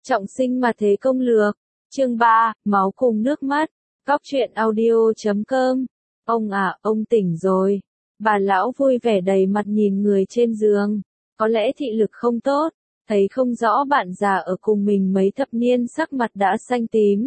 Trọng sinh mà thế công lược. Chương 3, máu cùng nước mắt. Cóc truyện audio.com. Ông à, ông tỉnh rồi. Bà lão vui vẻ đầy mặt nhìn người trên giường. Có lẽ thị lực không tốt, thấy không rõ bạn già ở cùng mình mấy thập niên sắc mặt đã xanh tím.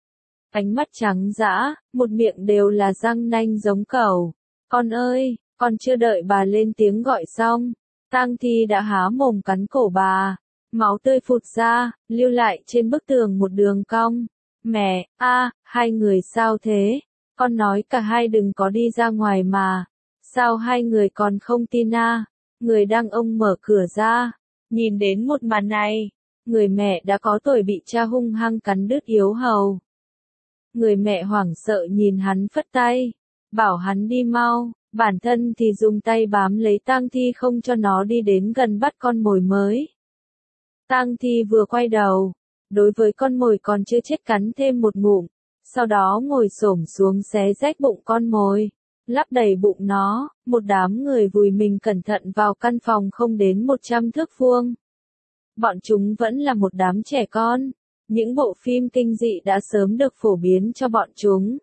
Ánh mắt trắng dã, một miệng đều là răng nanh giống cẩu. Con ơi, con chưa đợi bà lên tiếng gọi xong. Tang Thi đã há mồm cắn cổ bà. Máu tươi phụt ra, lưu lại trên bức tường một đường cong. Mẹ, hai người sao thế? Con nói cả hai đừng có đi ra ngoài mà. Sao hai người còn không tin à? Người đàn ông mở cửa ra. Nhìn đến một màn này, người mẹ đã có tuổi bị cha hung hăng cắn đứt yếu hầu. Người mẹ hoảng sợ nhìn hắn phất tay, bảo hắn đi mau, bản thân thì dùng tay bám lấy Tang Thi không cho nó đi đến gần bắt con mồi mới. Tang Thi vừa quay đầu, đối với con mồi còn chưa chết cắn thêm một ngụm, sau đó ngồi xổm xuống xé rách bụng con mồi, lắp đầy bụng nó. Một đám người vùi mình cẩn thận vào căn phòng không đến 100 thước vuông. Bọn chúng vẫn là một đám trẻ con. Những bộ phim kinh dị đã sớm được phổ biến cho bọn chúng.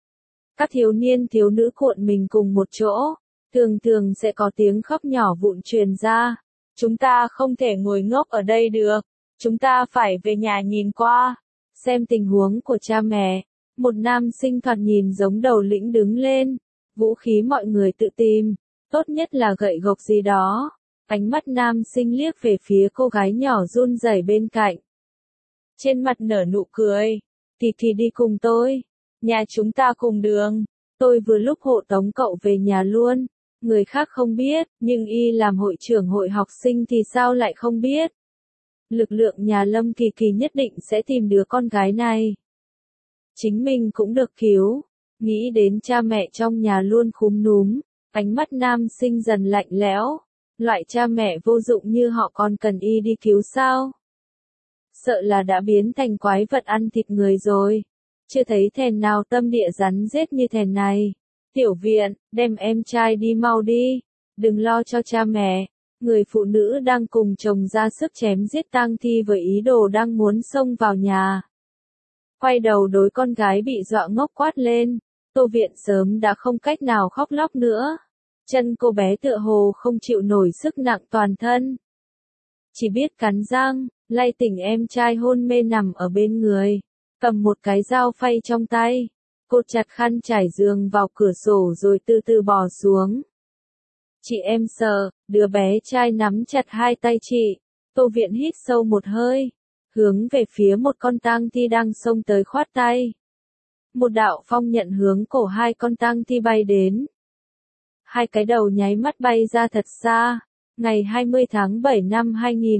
Các thiếu niên thiếu nữ cuộn mình cùng một chỗ, thường thường sẽ có tiếng khóc nhỏ vụn truyền ra. Chúng ta không thể ngồi ngốc ở đây được, chúng ta phải về nhà nhìn qua, xem tình huống của cha mẹ. Một nam sinh thoạt nhìn giống đầu lĩnh đứng lên, vũ khí mọi người tự tìm, tốt nhất là gậy gộc gì đó. Ánh mắt nam sinh liếc về phía cô gái nhỏ run rẩy bên cạnh. Trên mặt nở nụ cười, thì đi cùng tôi, nhà chúng ta cùng đường, tôi vừa lúc hộ tống cậu về nhà luôn. Người khác không biết, nhưng y làm hội trưởng hội học sinh thì sao lại không biết. Lực lượng nhà Lâm Kỳ Kỳ nhất định sẽ tìm đứa con gái này. Chính mình cũng được cứu, nghĩ đến cha mẹ trong nhà luôn khúm núm, ánh mắt nam sinh dần lạnh lẽo. Loại cha mẹ vô dụng như họ còn cần y đi cứu sao? Sợ là đã biến thành quái vật ăn thịt người rồi. Chưa thấy thèn nào tâm địa rắn rết như thèn này. Tiểu viện, đem em trai đi mau đi. Đừng lo cho cha mẹ. Người phụ nữ đang cùng chồng ra sức chém giết Tang Thi với ý đồ đang muốn xông vào nhà. Quay đầu đối con gái bị dọa ngốc quát lên. Tô Viện sớm đã không cách nào khóc lóc nữa. Chân cô bé tựa hồ không chịu nổi sức nặng toàn thân. Chỉ biết cắn răng, lay tỉnh em trai hôn mê nằm ở bên người. Cầm một cái dao phay trong tay. Cột chặt khăn trải giường vào cửa sổ rồi từ từ bò xuống. Chị em sợ, đứa bé trai nắm chặt hai tay chị. Tô Viện hít sâu một hơi, hướng về phía một con Tang Thi đang xông tới khoát tay. Một đạo phong nhận hướng cổ hai con Tang Thi bay đến. Hai cái đầu nháy mắt bay ra thật xa. Ngày 20 tháng 7 năm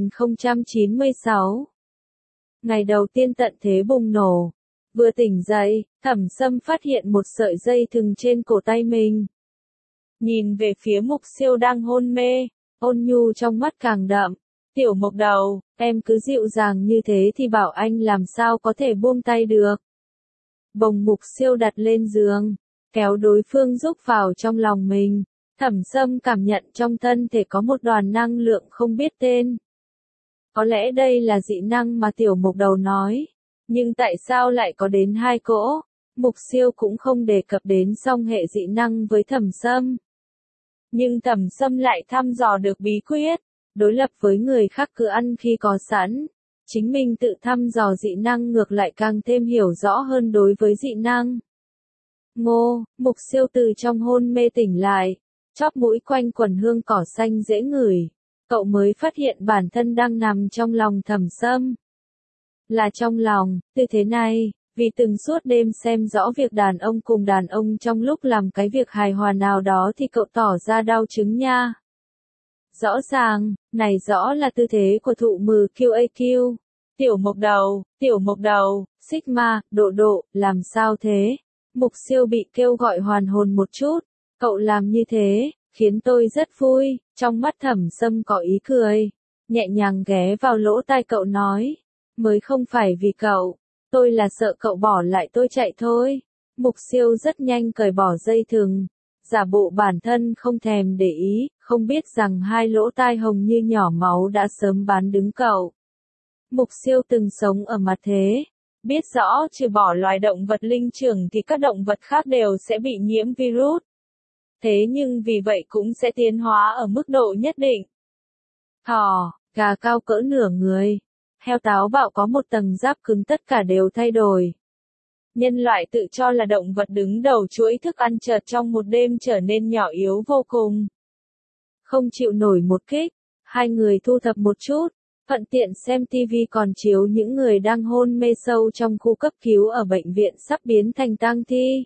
2096. Ngày đầu tiên tận thế bùng nổ. Vừa tỉnh dậy, Thẩm Sâm phát hiện một sợi dây thừng trên cổ tay mình. Nhìn về phía Mục Siêu đang hôn mê, ôn nhu trong mắt càng đậm. Tiểu Mộc Đầu, em cứ dịu dàng như thế thì bảo anh làm sao có thể buông tay được. Bồng Mục Siêu đặt lên giường, kéo đối phương rúc vào trong lòng mình. Thẩm Sâm cảm nhận trong thân thể có một đoàn năng lượng không biết tên. Có lẽ đây là dị năng mà Tiểu Mộc Đầu nói. Nhưng tại sao lại có đến hai cỗ? Mục Siêu cũng không đề cập đến song hệ dị năng với Thẩm Sâm. Nhưng Thẩm Sâm lại thăm dò được bí quyết. Đối lập với người khác cứ ăn khi có sẵn. Chính mình tự thăm dò dị năng ngược lại càng thêm hiểu rõ hơn đối với dị năng. Ngô, Mục Siêu từ trong hôn mê tỉnh lại. Chóp mũi quanh quần hương cỏ xanh dễ ngửi. Cậu mới phát hiện bản thân đang nằm trong lòng Thẩm Sâm. Là trong lòng, tư thế này, vì từng suốt đêm xem rõ việc đàn ông cùng đàn ông trong lúc làm cái việc hài hòa nào đó thì cậu tỏ ra đau chứng nha. Rõ ràng, này rõ là tư thế của thụ mừ QAQ. Tiểu Mộc Đầu, Sigma, Độ, làm sao thế? Mục Siêu bị kêu gọi hoàn hồn một chút. Cậu làm như thế, khiến tôi rất vui. Trong mắt Thẩm Sâm có ý cười. Nhẹ nhàng ghé vào lỗ tai cậu nói. Mới không phải vì cậu. Tôi là sợ cậu bỏ lại tôi chạy thôi. Mục Siêu rất nhanh cởi bỏ dây thừng. Giả bộ bản thân không thèm để ý, không biết rằng hai lỗ tai hồng như nhỏ máu đã sớm bán đứng cậu. Mục Siêu từng sống ở mặt thế, biết rõ trừ bỏ loài động vật linh trưởng thì các động vật khác đều sẽ bị nhiễm virus. Thế nhưng vì vậy cũng sẽ tiến hóa ở mức độ nhất định. Thỏ, gà cao cỡ nửa người, heo táo bạo có một tầng giáp cứng tất cả đều thay đổi. Nhân loại tự cho là động vật đứng đầu chuỗi thức ăn chợt trong một đêm trở nên nhỏ yếu vô cùng. Không chịu nổi một kích, hai người thu thập một chút, thuận tiện xem TV còn chiếu những người đang hôn mê sâu trong khu cấp cứu ở bệnh viện sắp biến thành tang thi.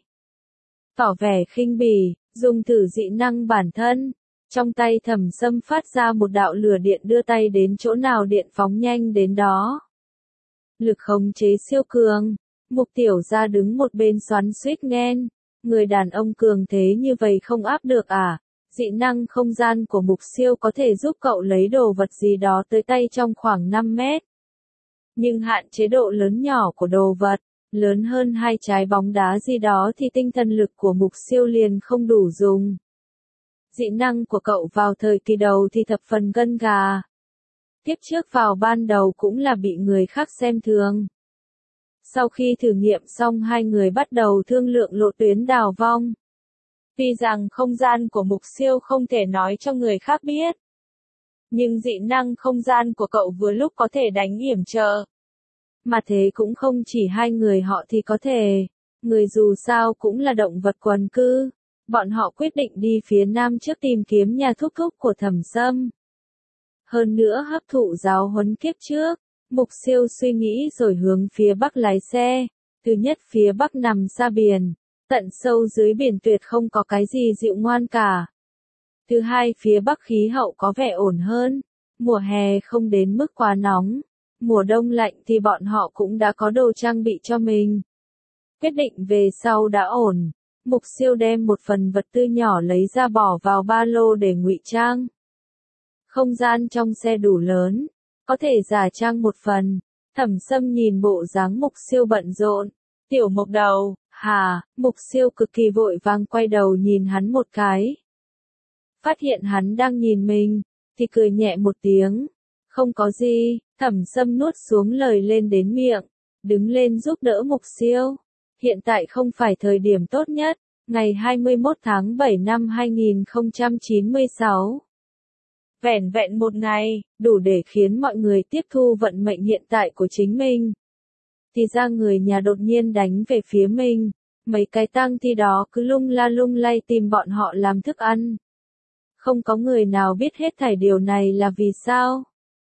Tỏ vẻ khinh bỉ, dùng thử dị năng bản thân. Trong tay Thẩm Sâm phát ra một đạo lửa điện đưa tay đến chỗ nào điện phóng nhanh đến đó. Lực khống chế siêu cường. Mục Tiểu Gia đứng một bên xoắn xuýt nghen. Người đàn ông cường thế như vậy không áp được à? Dị năng không gian của Mục Siêu có thể giúp cậu lấy đồ vật gì đó tới tay trong khoảng 5 mét. Nhưng hạn chế độ lớn nhỏ của đồ vật, lớn hơn hai trái bóng đá gì đó thì tinh thần lực của Mục Siêu liền không đủ dùng. Dị năng của cậu vào thời kỳ đầu thì thập phần gân gà. Tiếp trước vào ban đầu cũng là bị người khác xem thường. Sau khi thử nghiệm xong hai người bắt đầu thương lượng lộ tuyến đào vong. Tuy rằng không gian của Mục Siêu không thể nói cho người khác biết. Nhưng dị năng không gian của cậu vừa lúc có thể đánh yểm trợ. Mà thế cũng không chỉ hai người họ thì có thể. Người dù sao cũng là động vật quần cư. Bọn họ quyết định đi phía nam trước tìm kiếm nhà thúc thúc của Thẩm Sâm. Hơn nữa hấp thụ giáo huấn kiếp trước. Mục Siêu suy nghĩ rồi hướng phía bắc lái xe. Thứ nhất phía bắc nằm xa biển. Tận sâu dưới biển tuyệt không có cái gì dịu ngoan cả. Thứ hai phía bắc khí hậu có vẻ ổn hơn. Mùa hè không đến mức quá nóng. Mùa đông lạnh thì bọn họ cũng đã có đồ trang bị cho mình. Quyết định về sau đã ổn. Mục Siêu đem một phần vật tư nhỏ lấy ra bỏ vào ba lô để ngụy trang. Không gian trong xe đủ lớn. Có thể giả trang một phần. Thẩm Sâm nhìn bộ dáng Mục Siêu bận rộn. Tiểu Mục đầu, hả? Mục Siêu cực kỳ vội vàng quay đầu nhìn hắn một cái. Phát hiện hắn đang nhìn mình, thì cười nhẹ một tiếng. Không có gì, Thẩm Sâm nuốt xuống lời lên đến miệng. Đứng lên giúp đỡ Mục Siêu. Hiện tại không phải thời điểm tốt nhất. Ngày 21 tháng 7 năm 2096. Vẻn vẹn một ngày, đủ để khiến mọi người tiếp thu vận mệnh hiện tại của chính mình. Thì ra người nhà đột nhiên đánh về phía mình. Mấy cái tang thi đó cứ lung la lung lay tìm bọn họ làm thức ăn. Không có người nào biết hết thảy điều này là vì sao.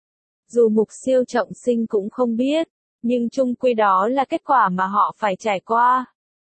Dù Mục Siêu trọng sinh cũng không biết, nhưng chung quy đó là kết quả mà họ phải trải qua.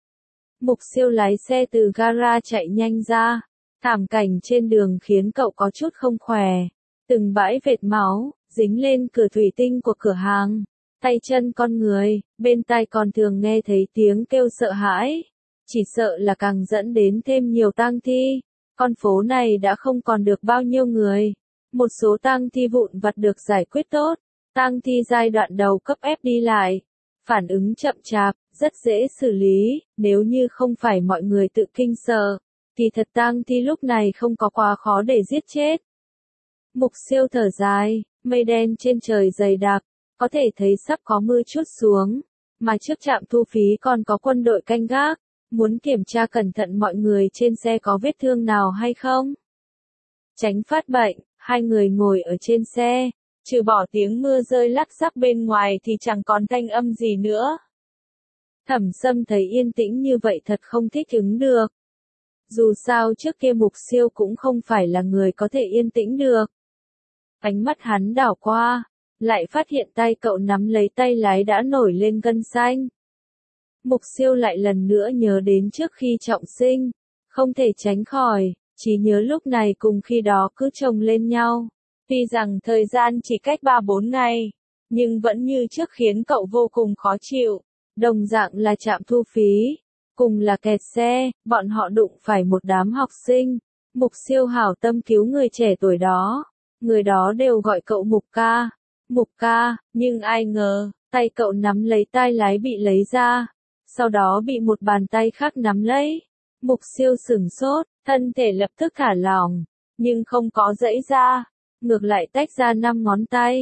Mục Siêu lái xe từ gara chạy nhanh ra. Thảm cảnh trên đường khiến cậu có chút không khỏe. Từng bãi vệt máu, dính lên cửa thủy tinh của cửa hàng. Tay chân con người, bên tai còn thường nghe thấy tiếng kêu sợ hãi. Chỉ sợ là càng dẫn đến thêm nhiều tang thi. Con phố này đã không còn được bao nhiêu người. Một số tang thi vụn vặt được giải quyết tốt. Tang thi giai đoạn đầu cấp ép đi lại. Phản ứng chậm chạp, rất dễ xử lý, nếu như không phải mọi người tự kinh sợ. Thì thật tang thi lúc này không có quá khó để giết chết. Mục Siêu thở dài, mây đen trên trời dày đặc, có thể thấy sắp có mưa trút xuống. Mà trước trạm thu phí còn có quân đội canh gác, muốn kiểm tra cẩn thận mọi người trên xe có vết thương nào hay không. Tránh phát bệnh, hai người ngồi ở trên xe, trừ bỏ tiếng mưa rơi lắc xắc bên ngoài thì chẳng còn thanh âm gì nữa. Thẩm Sâm thấy yên tĩnh như vậy thật không thích ứng được. Dù sao trước kia Mục Siêu cũng không phải là người có thể yên tĩnh được. Ánh mắt hắn đảo qua, lại phát hiện tay cậu nắm lấy tay lái đã nổi lên gân xanh. Mục Siêu lại lần nữa nhớ đến trước khi trọng sinh, không thể tránh khỏi, trí nhớ lúc này cùng khi đó cứ chồng lên nhau. Tuy rằng thời gian chỉ cách 3-4 ngày, nhưng vẫn như trước khiến cậu vô cùng khó chịu. Đồng dạng là trạm thu phí, cùng là kẹt xe, bọn họ đụng phải một đám học sinh. Mục Siêu hảo tâm cứu người trẻ tuổi đó. Người đó đều gọi cậu Mục ca. Mục ca, nhưng ai ngờ, tay cậu nắm lấy tay lái bị lấy ra. Sau đó bị một bàn tay khác nắm lấy. Mục Siêu sửng sốt, thân thể lập tức thả lỏng, nhưng không có giãy ra. Ngược lại tách ra 5 ngón tay.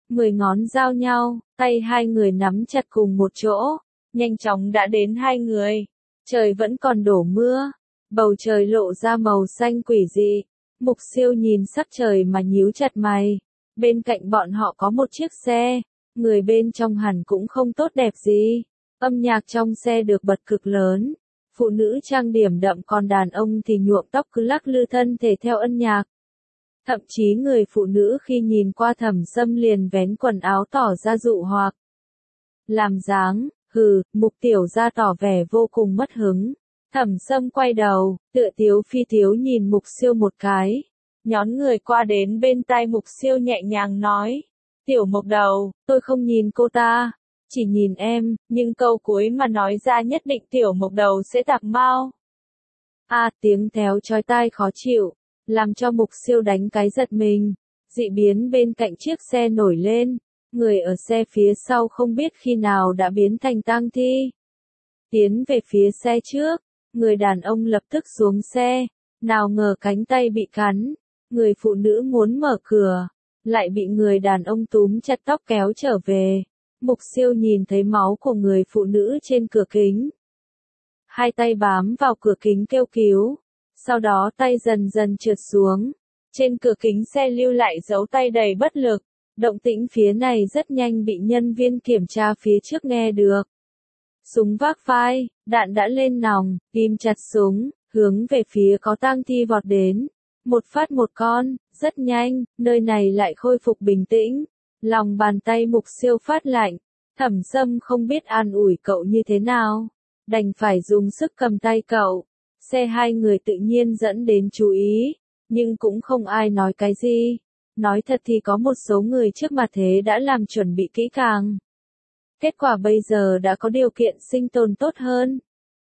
10 ngón giao nhau, tay hai người nắm chặt cùng một chỗ, nhanh chóng đã đến hai người. Trời vẫn còn đổ mưa, bầu trời lộ ra màu xanh quỷ dị. Mục Siêu nhìn sắc trời mà nhíu chặt mày. Bên cạnh bọn họ có một chiếc xe, người bên trong hẳn cũng không tốt đẹp gì. Âm nhạc trong xe được bật cực lớn, phụ nữ trang điểm đậm còn đàn ông thì nhuộm tóc cứ lắc lư thân thể theo âm nhạc. Thậm chí người phụ nữ khi nhìn qua Thẩm Sâm liền vén quần áo tỏ ra dụ hoặc. Làm dáng, Mục Tiểu Gia tỏ vẻ vô cùng mất hứng. Thẩm Sâm quay đầu, tựa tiếu phi tiếu nhìn Mục Siêu một cái. Nhón người qua đến bên tai Mục Siêu nhẹ nhàng nói. Tiểu Mộc Đầu, tôi không nhìn cô ta, chỉ nhìn em, nhưng câu cuối mà nói ra nhất định Tiểu Mộc Đầu sẽ tạc mau. Tiếng théo chói tai khó chịu, làm cho Mục Siêu đánh cái giật mình. Dị biến bên cạnh chiếc xe nổi lên, người ở xe phía sau không biết khi nào đã biến thành tang thi. Tiến về phía xe trước, người đàn ông lập tức xuống xe, nào ngờ cánh tay bị cắn, người phụ nữ muốn mở cửa, lại bị người đàn ông túm chặt tóc kéo trở về. Mục Siêu nhìn thấy máu của người phụ nữ trên cửa kính. Hai tay bám vào cửa kính kêu cứu, sau đó tay dần dần trượt xuống. Trên cửa kính xe lưu lại dấu tay đầy bất lực, động tĩnh phía này rất nhanh bị nhân viên kiểm tra phía trước nghe được. Súng vác vai, đạn đã lên nòng, ghim chặt súng, hướng về phía có tang thi vọt đến. Một phát một con, rất nhanh, nơi này lại khôi phục bình tĩnh. Lòng bàn tay Mục Siêu phát lạnh, Thẩm Sâm không biết an ủi cậu như thế nào, đành phải dùng sức cầm tay cậu. Xe hai người tự nhiên dẫn đến chú ý, nhưng cũng không ai nói cái gì. Nói thật thì có một số người trước mặt thế đã làm chuẩn bị kỹ càng. Kết quả bây giờ đã có điều kiện sinh tồn tốt hơn.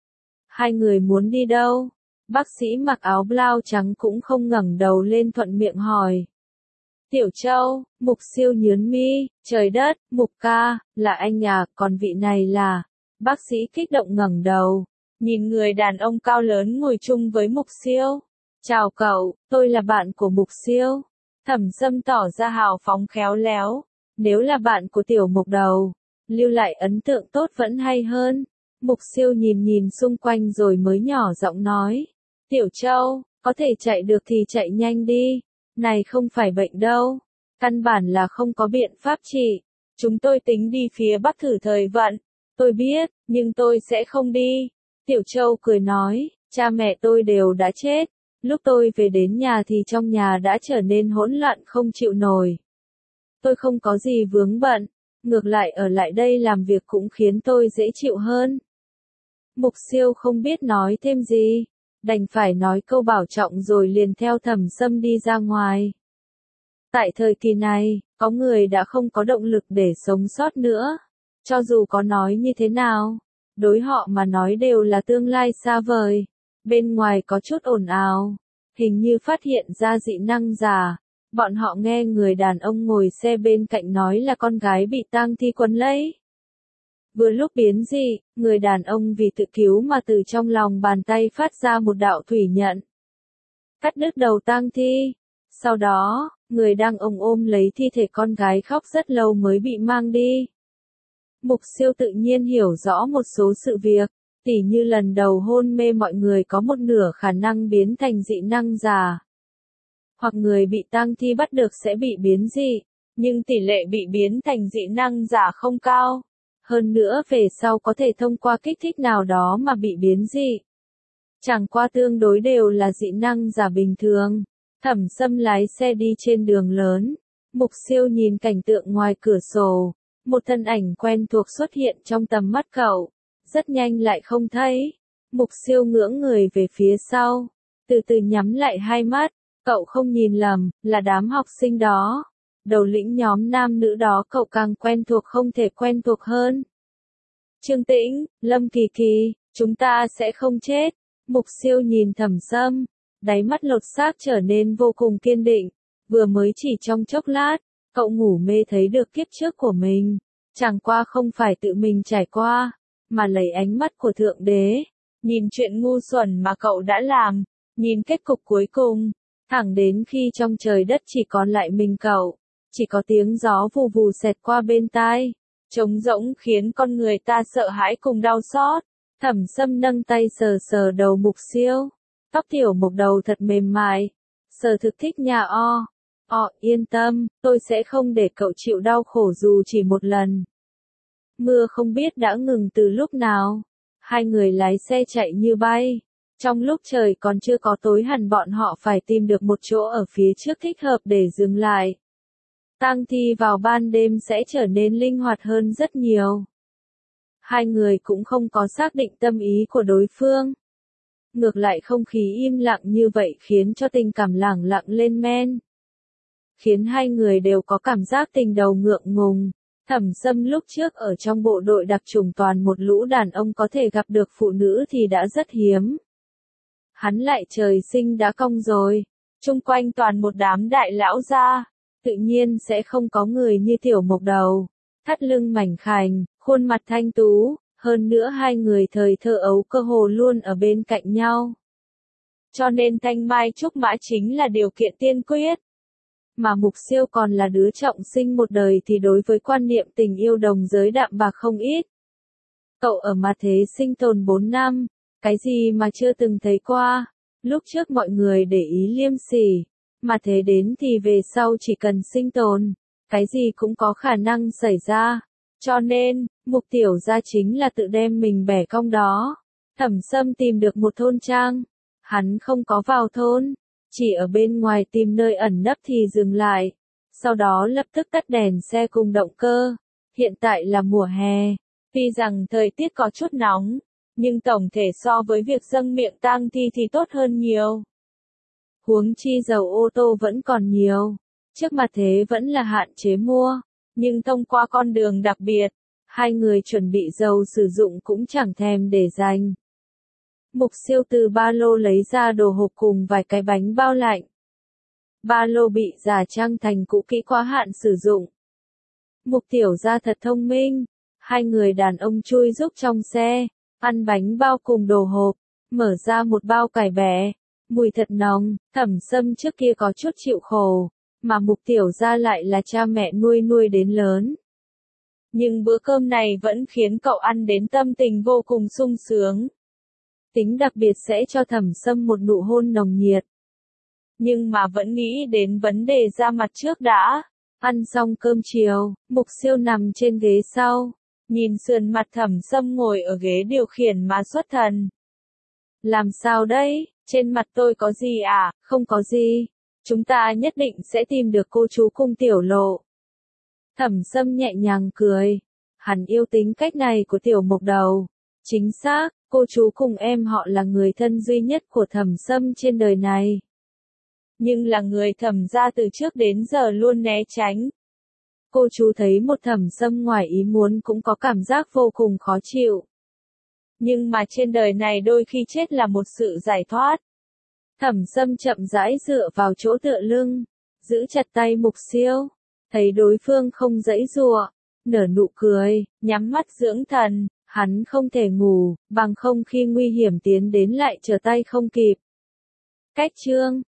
Hai người muốn đi đâu? Bác sĩ mặc áo blau trắng cũng không ngẩng đầu lên thuận miệng hỏi. Tiểu Châu, Mục Siêu nhướng mi, trời đất, Mục ca, là anh à, còn vị này là... Bác sĩ kích động ngẩng đầu, nhìn người đàn ông cao lớn ngồi chung với Mục Siêu. Chào cậu, tôi là bạn của Mục Siêu. Thẩm Sâm tỏ ra hào phóng khéo léo. Nếu là bạn của Tiểu Mộc Đầu, lưu lại ấn tượng tốt vẫn hay hơn. Mục Siêu nhìn nhìn xung quanh rồi mới nhỏ giọng nói. Tiểu Châu, có thể chạy được thì chạy nhanh đi. Này không phải bệnh đâu. Căn bản là không có biện pháp trị. Chúng tôi tính đi phía Bắc thử thời vận. Tôi biết, nhưng tôi sẽ không đi. Tiểu Châu cười nói, cha mẹ tôi đều đã chết. Lúc tôi về đến nhà thì trong nhà đã trở nên hỗn loạn không chịu nổi. Tôi không có gì vướng bận, ngược lại ở lại đây làm việc cũng khiến tôi dễ chịu hơn. Mục Siêu không biết nói thêm gì, đành phải nói câu bảo trọng rồi liền theo Thẩm Sâm đi ra ngoài. Tại thời kỳ này, có người đã không có động lực để sống sót nữa. Cho dù có nói như thế nào, đối họ mà nói đều là tương lai xa vời. Bên ngoài có chút ồn ào, hình như phát hiện ra dị năng giả. Bọn họ nghe người đàn ông ngồi xe bên cạnh nói là con gái bị tang thi quấn lấy. Vừa lúc biến dị, người đàn ông vì tự cứu mà từ trong lòng bàn tay phát ra một đạo thủy nhận. Cắt đứt đầu tang thi. Sau đó, người đang ôm lấy thi thể con gái khóc rất lâu mới bị mang đi. Mục Siêu tự nhiên hiểu rõ một số sự việc. Tỉ như lần đầu hôn mê mọi người có một nửa khả năng biến thành dị năng giả. Hoặc người bị tang thi bắt được sẽ bị biến dị, nhưng tỷ lệ bị biến thành dị năng giả không cao. Hơn nữa về sau có thể thông qua kích thích nào đó mà bị biến dị. Chẳng qua tương đối đều là dị năng giả bình thường. Thẩm Sâm lái xe đi trên đường lớn. Mục Siêu nhìn cảnh tượng ngoài cửa sổ. Một thân ảnh quen thuộc xuất hiện trong tầm mắt cậu. Rất nhanh lại không thấy. Mục Siêu ngưỡng người về phía sau, từ từ nhắm lại hai mắt. Cậu không nhìn lầm, là đám học sinh đó. Đầu lĩnh nhóm nam nữ đó cậu càng quen thuộc không thể quen thuộc hơn. Trương Tĩnh, Lâm Kỳ Kỳ, chúng ta sẽ không chết. Mục Siêu nhìn Thẩm Sâm, đáy mắt lột xác trở nên vô cùng kiên định. Vừa mới chỉ trong chốc lát, cậu ngủ mê thấy được kiếp trước của mình. Chẳng qua không phải tự mình trải qua, mà lấy ánh mắt của Thượng Đế. Nhìn chuyện ngu xuẩn mà cậu đã làm, nhìn kết cục cuối cùng, thẳng đến khi trong trời đất chỉ còn lại mình cậu. chỉ có tiếng gió vù vù xẹt qua bên tai, trống rỗng khiến con người ta sợ hãi cùng đau xót. Thẩm Sâm nâng tay sờ sờ đầu Mục Siêu, tóc Tiểu Mục đầu thật mềm mại, sờ thực thích nha o. Yên tâm, tôi sẽ không để cậu chịu đau khổ dù chỉ một lần. Mưa không biết đã ngừng từ lúc nào, hai người lái xe chạy như bay. Trong lúc trời còn chưa có tối hẳn bọn họ phải tìm được một chỗ ở phía trước thích hợp để dừng lại. Tang thi vào ban đêm sẽ trở nên linh hoạt hơn rất nhiều. Hai người cũng không có xác định tâm ý của đối phương. Ngược lại không khí im lặng như vậy khiến cho tình cảm lẳng lặng lên men. Khiến hai người đều có cảm giác tình đầu ngượng ngùng. Thẩm Sâm lúc trước ở trong bộ đội đặc chủng toàn một lũ đàn ông có thể gặp được phụ nữ thì đã rất hiếm. Hắn lại trời sinh đã cong rồi, chung quanh toàn một đám đại lão gia, tự nhiên sẽ không có người như Tiểu Mục đầu, thắt lưng mảnh khảnh, khuôn mặt thanh tú, hơn nữa hai người thời thơ ấu cơ hồ luôn ở bên cạnh nhau. Cho nên thanh mai trúc mã chính là điều kiện tiên quyết. Mà Mục Siêu còn là đứa trọng sinh một đời thì đối với quan niệm tình yêu đồng giới đạm bạc không ít. Cậu ở mặt thế sinh tồn 4 năm, cái gì mà chưa từng thấy qua. Lúc trước mọi người để ý liêm sỉ, mà thế đến thì về sau chỉ cần sinh tồn, cái gì cũng có khả năng xảy ra. Cho nên, Mục Tiểu gia chính là tự đem mình bẻ cong đó. Thẩm Sâm tìm được một thôn trang, hắn không có vào thôn, chỉ ở bên ngoài tìm nơi ẩn nấp thì dừng lại, sau đó lập tức tắt đèn xe cùng động cơ. Hiện tại là mùa hè, tuy rằng thời tiết có chút nóng, nhưng tổng thể so với việc dâng miệng tang thi thì tốt hơn nhiều. Huống chi dầu ô tô vẫn còn nhiều, trước mặt thế vẫn là hạn chế mua, nhưng thông qua con đường đặc biệt, hai người chuẩn bị dầu sử dụng cũng chẳng thèm để dành. Mục Siêu từ ba lô lấy ra đồ hộp cùng vài cái bánh bao lạnh. Ba lô bị giả trang thành cũ kỹ quá hạn sử dụng. Mục Tiểu gia thật thông minh, hai người đàn ông chui giúp trong xe, ăn bánh bao cùng đồ hộp, mở ra một bao cải bẹ, mùi thật nồng. Thẩm Sâm trước kia có chút chịu khổ, mà Mục Tiểu gia lại là cha mẹ nuôi đến lớn. Nhưng bữa cơm này vẫn khiến cậu ăn đến tâm tình vô cùng sung sướng. Tính đặc biệt sẽ cho Thẩm Sâm một nụ hôn nồng nhiệt. Nhưng mà vẫn nghĩ đến vấn đề ra mặt trước đã. Ăn xong cơm chiều, Mục Siêu nằm trên ghế sau, nhìn sườn mặt Thẩm Sâm ngồi ở ghế điều khiển mà xuất thần. Làm sao đấy, trên mặt tôi có gì à? Không có gì. Chúng ta nhất định sẽ tìm được cô chú cùng Tiểu Lộ. Thẩm Sâm nhẹ nhàng cười. Hắn yêu tính cách này của Tiểu Mục đầu. Chính xác, cô chú cùng em họ là người thân duy nhất của Thẩm Sâm trên đời này. Nhưng là người Thẩm gia từ trước đến giờ luôn né tránh. Cô chú thấy một Thẩm Sâm ngoài ý muốn cũng có cảm giác vô cùng khó chịu. Nhưng mà trên đời này đôi khi chết là một sự giải thoát. Thẩm Sâm chậm rãi dựa vào chỗ tựa lưng, giữ chặt tay Mục Siêu, thấy đối phương không giãy giụa, nở nụ cười, nhắm mắt dưỡng thần. Hắn không thể ngủ, bằng không khi nguy hiểm tiến đến lại trở tay không kịp. Cách chương